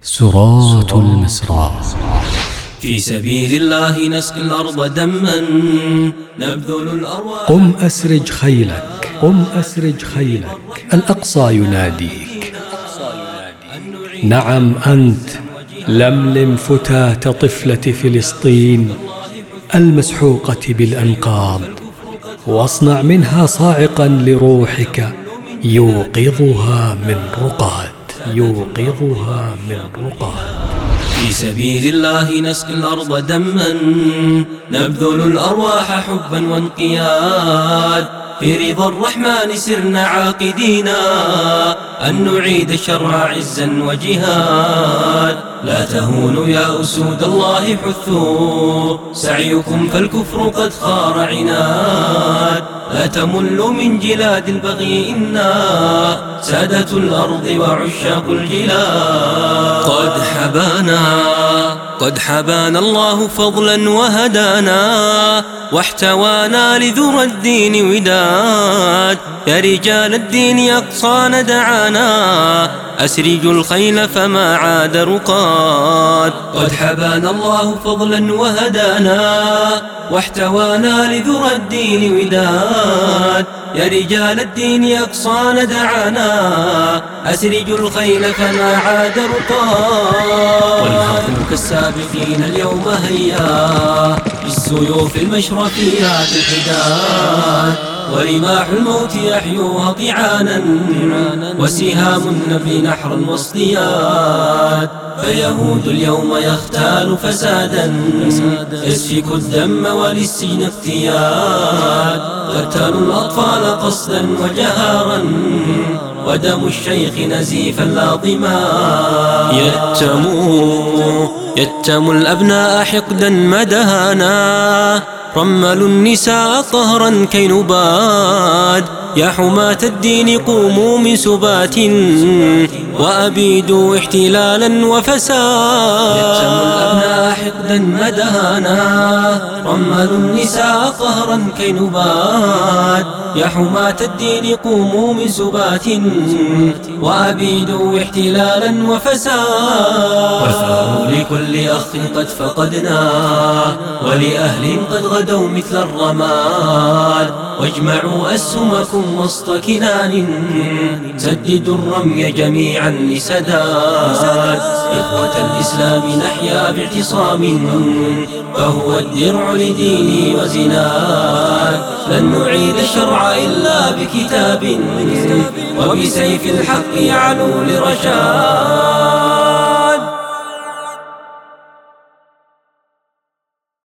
سرات المسرى. في سبيل الله نسقي الأرض دما نبذل الأرواح. قم أسرج خيلك، قم أسرج خيلك، الأقصى يناديك. نعم أنت، لملم فتاة طفلة فلسطين المسحوقة بالأنقاض، واصنع منها صاعقا لروحك يوقظها من رقاد، يوقظها من رقاد. في سبيل الله نسقي الأرض دما نبذل الأرواح حبا وانقياد. في رضا الرحمن سرنا عاقدينا أن نعيد الشرع عزا وجهاد. لا تهونوا يا أسود الله، حثوا سعيكم فالكفر قد خار عناد. لا تملوا من جلاد البغي، إنا سادة الأرض وعشاق الجلاد. قد حبانا الله فضلا وهدانا، واحتوانا لذرى الدين وداد. يا رجال الدين أقصانا دعانا، أسرجوا الخيل فما عاد رقاد. قد حبانا الله فضلا وهدانا، واحتوانا لذرى الدين وداد. يا رجال الدين أقصانا دعانا، أسرجوا الخيل فما عاد رقاد. والهرم كالسابقين اليوم هيا، بالسيوف المشرفيات الحداد. ورماح الموت يحيوها طعانا، وسهام النبي نحرا واصطياد. فيهود اليوم يختال فسادا، يسفك الدم وللسجن اقتياد. قتلوا الأطفال قصدا وجهارا، ودم الشيخ نزيفا لا ضماد. يتموا الأبناء حقدا مدهانا، رملوا النساء قهرا كي نباد. يا حماة الدين قوموا من سبات، وأبيدوا احتلالا وفساد. يتموا الأبناء حقدا مدهانا، رملوا النساء قهرا كي نباد. يا حماة الدين قوموا من سبات، وأبيدوا احتلالا وفساد. وثاروا لكل أخ قد فقدناه، ولأهل قد غدوا مثل الرماد. واجمعوا أسهمكم وسط كنان، سددوا الرمي جميعا لسداد. إخوة الإسلام نحيا باعتصام، فهو الدرع لديني وزناد. لن نعيد الشرع إلا بكتاب، وبسيف الحق يعلو لرشاد.